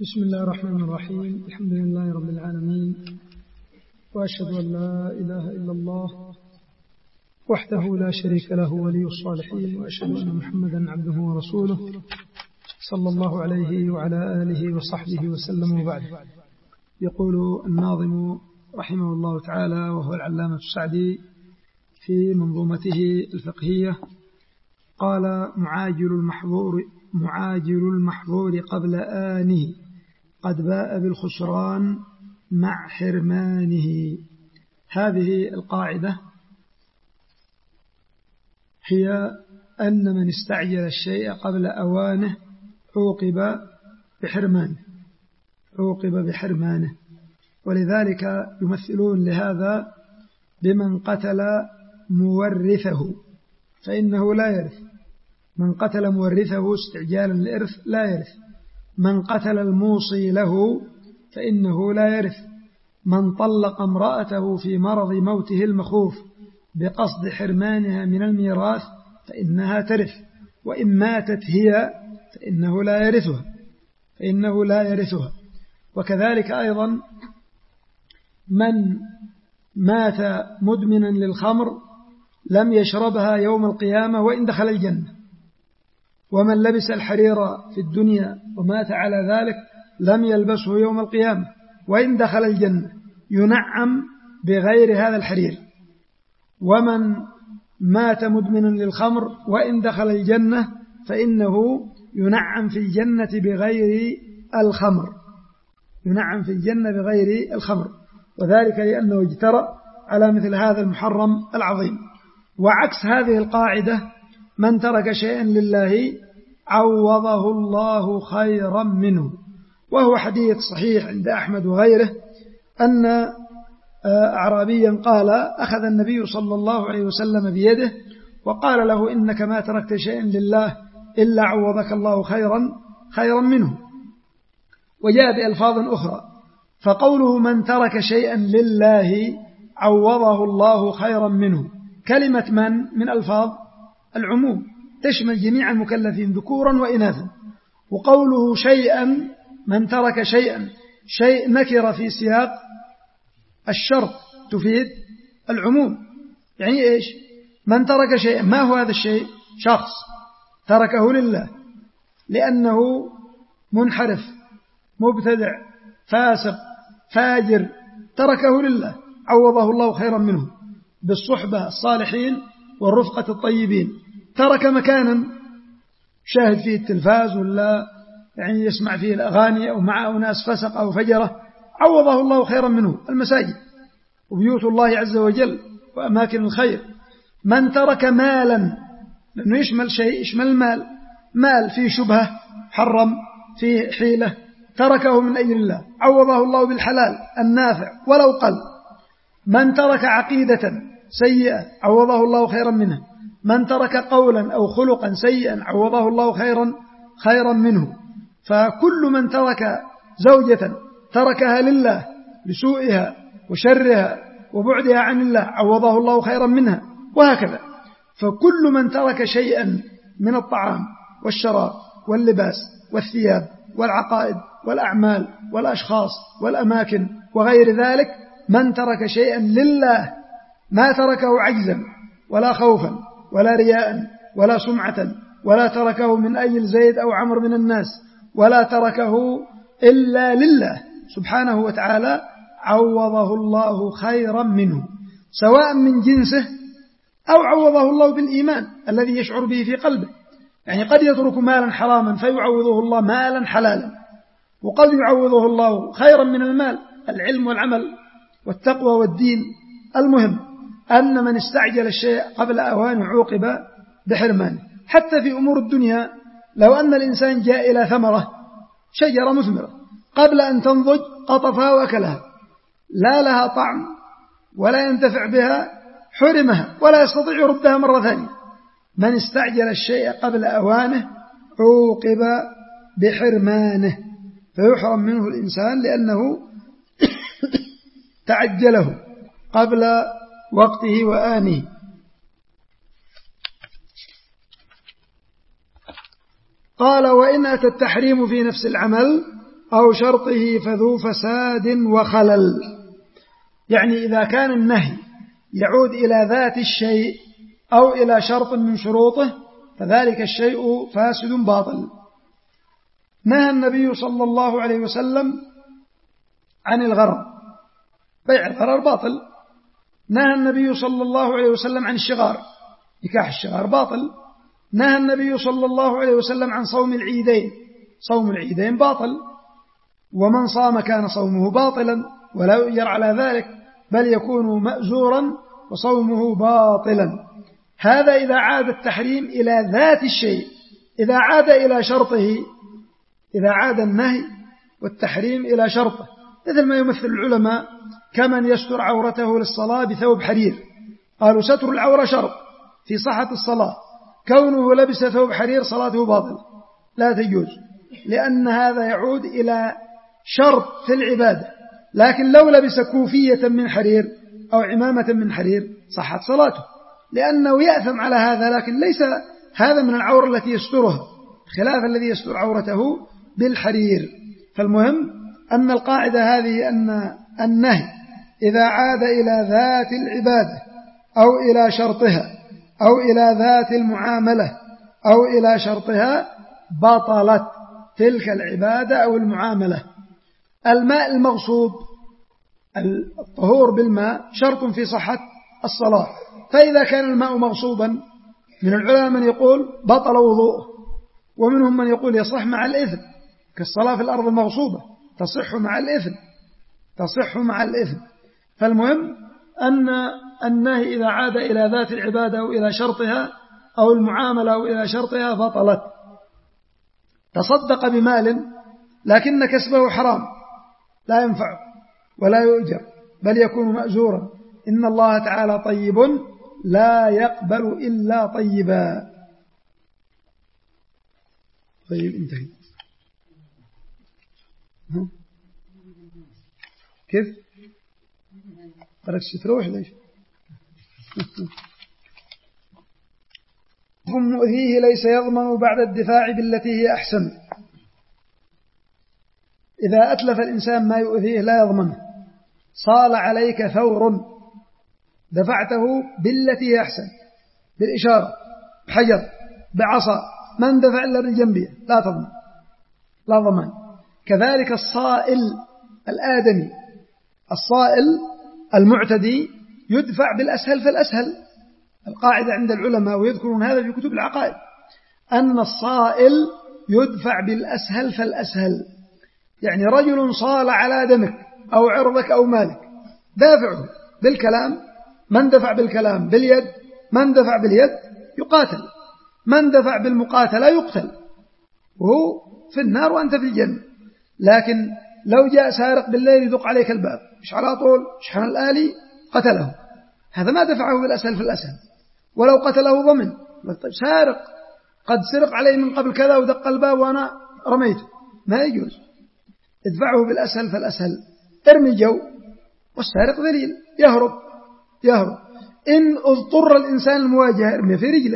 بسم الله الرحمن الرحيم. الحمد لله رب العالمين، وأشهد أن لا إله إلا الله وحده لا شريك له ولي الصالحين، وأشهد أن محمدا عبده ورسوله صلى الله عليه وعلى آله وصحبه وسلم. وبعد، يقول الناظم رحمه الله تعالى وهو العلامة السعدي في منظومته الفقهية، قال: معاجل المحظور قبل آنه قد باء بالخسران مع حرمانه. هذه القاعدة هي أن من استعجل الشيء قبل أوانه عوقب بحرمانه. ولذلك يمثلون لهذا بمن قتل مورثه فإنه لا يرث. من قتل مورثه استعجالا للإرث لا يرث. من قتل الموصي له فإنه لا يرث. من طلق امرأته في مرض موته المخوف بقصد حرمانها من الميراث فإنها ترث، وإن ماتت هي فإنه لا يرثها. وكذلك أيضا من مات مدمنا للخمر لم يشربها يوم القيامة وإن دخل الجنة. ومن لبس الحرير في الدنيا ومات على ذلك لم يلبسه يوم القيامة وإن دخل الجنة، ينعم بغير هذا الحرير. ومن مات مدمنا للخمر وإن دخل الجنة فإنه ينعم في الجنة بغير الخمر، وذلك لأنه اجترأ على مثل هذا المحرم العظيم. وعكس هذه القاعدة: من ترك شيئا لله عوضه الله خيرا منه. وهو حديث صحيح عند أحمد وغيره أن أعرابيا قال: أخذ النبي صلى الله عليه وسلم بيده وقال له: إنك ما تركت شيئا لله إلا عوضك الله خيرا منه. وجاء بألفاظ أخرى، فقوله من ترك شيئا لله عوضه الله خيرا منه، كلمة من ألفاظ العموم تشمل جميع المكلفين ذكورا وإناثا. وقوله شيئا، من ترك شيئا، شيء نكر في سياق الشرط تفيد العموم. يعني إيش؟ من ترك شيئا، ما هو هذا الشيء؟ شخص تركه لله لأنه منحرف مبتدع فاسق فاجر، تركه لله عوضه الله خيرا منه بالصحبة الصالحين والرفقة الطيبين. ترك مكانا شاهد فيه التلفاز ولا يعني يسمع فيه الأغاني أو مع أناس فسق أو فجرة، عوضه الله خيرا منه المساجد وبيوت الله عز وجل وأماكن الخير. من ترك مالا، لأنه يشمل شيء، يشمل المال، مال فيه شبهة حرم، فيه حيلة، تركه من أجل الله عوضه الله بالحلال النافع ولو قل. من ترك عقيدة سيئة عوضه الله خيرا منها. من ترك قولا أو خلقا سيئا عوضه الله خيرا منه. فكل من ترك زوجة تركها لله لسوءها وشرها وبعدها عن الله عوضه الله خيرا منها، وهكذا. فكل من ترك شيئا من الطعام والشراب واللباس والثياب والعقائد والأعمال والأشخاص والأماكن وغير ذلك، من ترك شيئا لله ما تركه عجزا ولا خوفا ولا رياء ولا سمعة، ولا تركه من أجل زيد أو عمر من الناس، ولا تركه إلا لله سبحانه وتعالى، عوضه الله خيرا منه، سواء من جنسه أو عوضه الله بالإيمان الذي يشعر به في قلبه. يعني قد يترك مالا حراما فيعوضه الله مالا حلالا، وقد يعوضه الله خيرا من المال، العلم والعمل والتقوى والدين. المهم أن من استعجل الشيء قبل أوانه عوقب بحرمانه. حتى في أمور الدنيا، لو أن الإنسان جاء إلى ثمرة شجرة مثمرة قبل أن تنضج قطفها وأكلها، لا لها طعم ولا ينتفع بها، حرمها ولا يستطيع يردها مرة ثانية. من استعجل الشيء قبل أوانه عوقب بحرمانه، فيحرم منه الإنسان لأنه تعجله قبل وقته وآنه. قال: وإن أتى التحريم في نفس العمل أو شرطه فذو فساد وخلل. يعني إذا كان النهي يعود إلى ذات الشيء أو إلى شرط من شروطه فذلك الشيء فاسد باطل. نهى النبي صلى الله عليه وسلم عن الغرر، بيع الغرر باطل. نهى النبي صلى الله عليه وسلم عن الشغار، نكاح الشغار باطل. نهى النبي صلى الله عليه وسلم عن صوم العيدين، صوم العيدين باطل، ومن صام كان صومه باطلا ولا يؤجر على ذلك بل يكون مأزورا وصومه باطلا. هذا إذا عاد التحريم إلى ذات الشيء. إذا عاد إلى شرطه، إذا عاد النهي والتحريم إلى شرطه، مثل ما يمثل العلماء كمن يستر عورته للصلاة بثوب حرير، قالوا ستر العورة شرط في صحة الصلاة، كونه لبس ثوب حرير صلاته باطلة لا تجوز، لأن هذا يعود إلى شرط في العبادة. لكن لو لبس كوفية من حرير أو عمامة من حرير صحت صلاته، لأنه يأثم على هذا، لكن ليس هذا من العورة التي يسترها، خلاف الذي يستر عورته بالحرير. فالمهم أن القاعدة هذه أن النهي إذا عاد إلى ذات العبادة أو إلى شرطها أو إلى ذات المعاملة أو إلى شرطها بطلت تلك العبادة أو المعاملة. الماء المغصوب، الطهور بالماء شرط في صحة الصلاة، فإذا كان الماء مغصوبا من العلماء من يقول بطل وضوءه، ومنهم من يقول يصح مع الإثم، كالصلاة في الأرض المغصوبة تصح مع الإثم، تصح مع الإثم. فالمهم أن النهي إذا عاد إلى ذات العبادة أو إلى شرطها أو المعاملة أو إلى شرطها بطلت. تصدق بمال لكن كسبه حرام لا ينفع ولا يؤجر بل يكون مأزورا، إن الله تعالى طيب لا يقبل إلا طيبا. طيب انتهي. كيف قرأتش تروح ليش هم مؤذيه ليس يضمن بعد الدفاع بالتي هي أحسن. إذا أتلف الإنسان ما يؤذيه لا يضمنه، صال عليك ثور دفعته بالتي هي أحسن، بالإشارة، بحجر، بعصا، من دفع إلا بالجنبية لا تضمن، لا ضمان. كذلك الصائل الآدمي، الصائل المعتدي يدفع بالأسهل فالأسهل. القاعدة عند العلماء ويذكرون هذا في كتب العقائد أن الصائل يدفع بالأسهل فالأسهل. يعني رجل صال على دمك أو عرضك أو مالك، دافعه بالكلام، من دفع بالكلام باليد، من دفع باليد يقاتل، من دفع بالمقاتلة يقتل وهو في النار وأنت في الجنة. لكن لو جاء سارق بالليل يدق عليك الباب مش على طول شحن الآلي قتله، هذا ما دفعه بالأسهل فالأسهل، ولو قتله ضمن. طيب سارق قد سرق عليه من قبل كذا ودق الباب وأنا رميته، ما يجوز، ادفعه بالأسهل فالأسهل. ارمي جو والسارق ذليل يهرب. إن اضطر الإنسان المواجهة ارمي في رجله.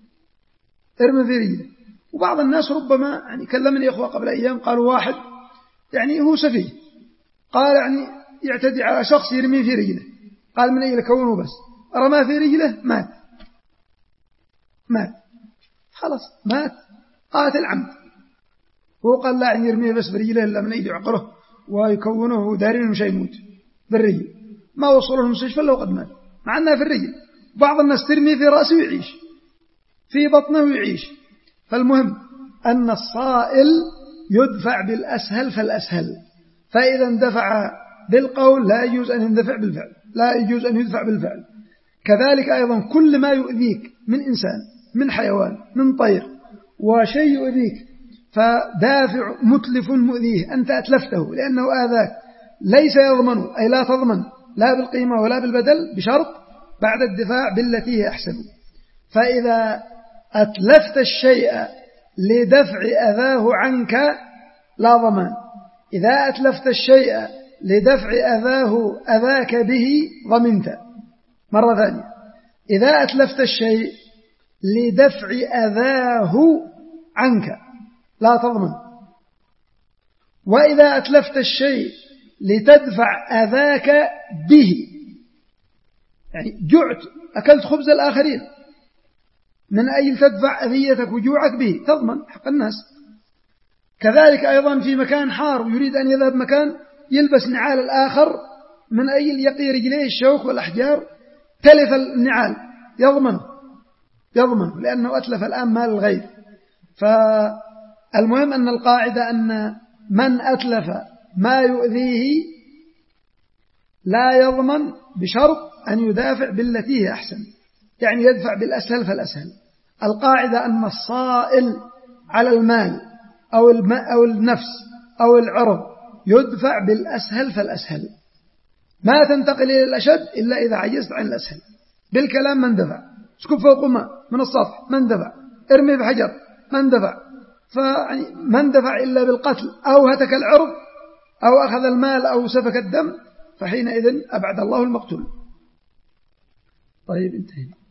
وبعض الناس ربما يعني كلمني إخوة قبل أيام قالوا واحد يعني هو سفيه، قال يعني يعتدي على شخص يرميه في رجله، قال من أجل كونه بس رماه في رجله مات خلاص مات قاتل عمد. هو قال لا يعني يرميه بس برجله إلا من أجل عقره ويكونه دارين مش يموت بالرجل، ما وصله المستشفى لو قد مات مع أنها في الرجل. بعض الناس ترميه في رأسه ويعيش، في بطنه ويعيش. فالمهم أن الصائل يدفع بالأسهل فالأسهل، فإذا اندفع بالقول لا يجوز أن يندفع بالفعل، لا يجوز أن يدفع بالفعل. كذلك أيضا كل ما يؤذيك من إنسان، من حيوان، من طير، وشيء يؤذيك فدافع متلف مؤذيه أنت أتلفته لأنه آذاك، ليس يضمن، أي لا تضمن لا بالقيمة ولا بالبدل، بشرط بعد الدفاع بالتي هي أحسن. فإذا أتلفت الشيء لدفع أذاه عنك لا ضمان. إذا أتلفت الشيء لدفع أذاك به ضمنت. مرة ثانية، إذا أتلفت الشيء لدفع أذاه عنك لا تضمن. وإذا أتلفت الشيء لتدفع أذاك به، يعني جعت أكلت خبز الآخرين، من أجل تدفع أذيتك وجوعك به تضمن حق الناس. كذلك أيضا في مكان حار يريد أن يذهب مكان يلبس نعال الآخر من أجل يقي رجليه الشوك والأحجار، تلف النعال يضمن لأنه أتلف الآن مال الغير. فالمهم أن القاعدة أن من أتلف ما يؤذيه لا يضمن بشرط أن يدافع بالتي هي أحسن، يعني يدفع بالأسهل فالأسهل. القاعدة أن الصائل على المال أو النفس أو العرض يدفع بالأسهل فالأسهل، ما تنتقل إلى الأشد إلا إذا عجزت عن الأسهل. بالكلام من دفع، اسكب فوق ماء من السطح من دفع، ارمي بحجر من دفع، فمن دفع إلا بالقتل أو هتك العرض أو أخذ المال أو سفك الدم، فحينئذ أبعد الله المقتول. طيب انتهينا.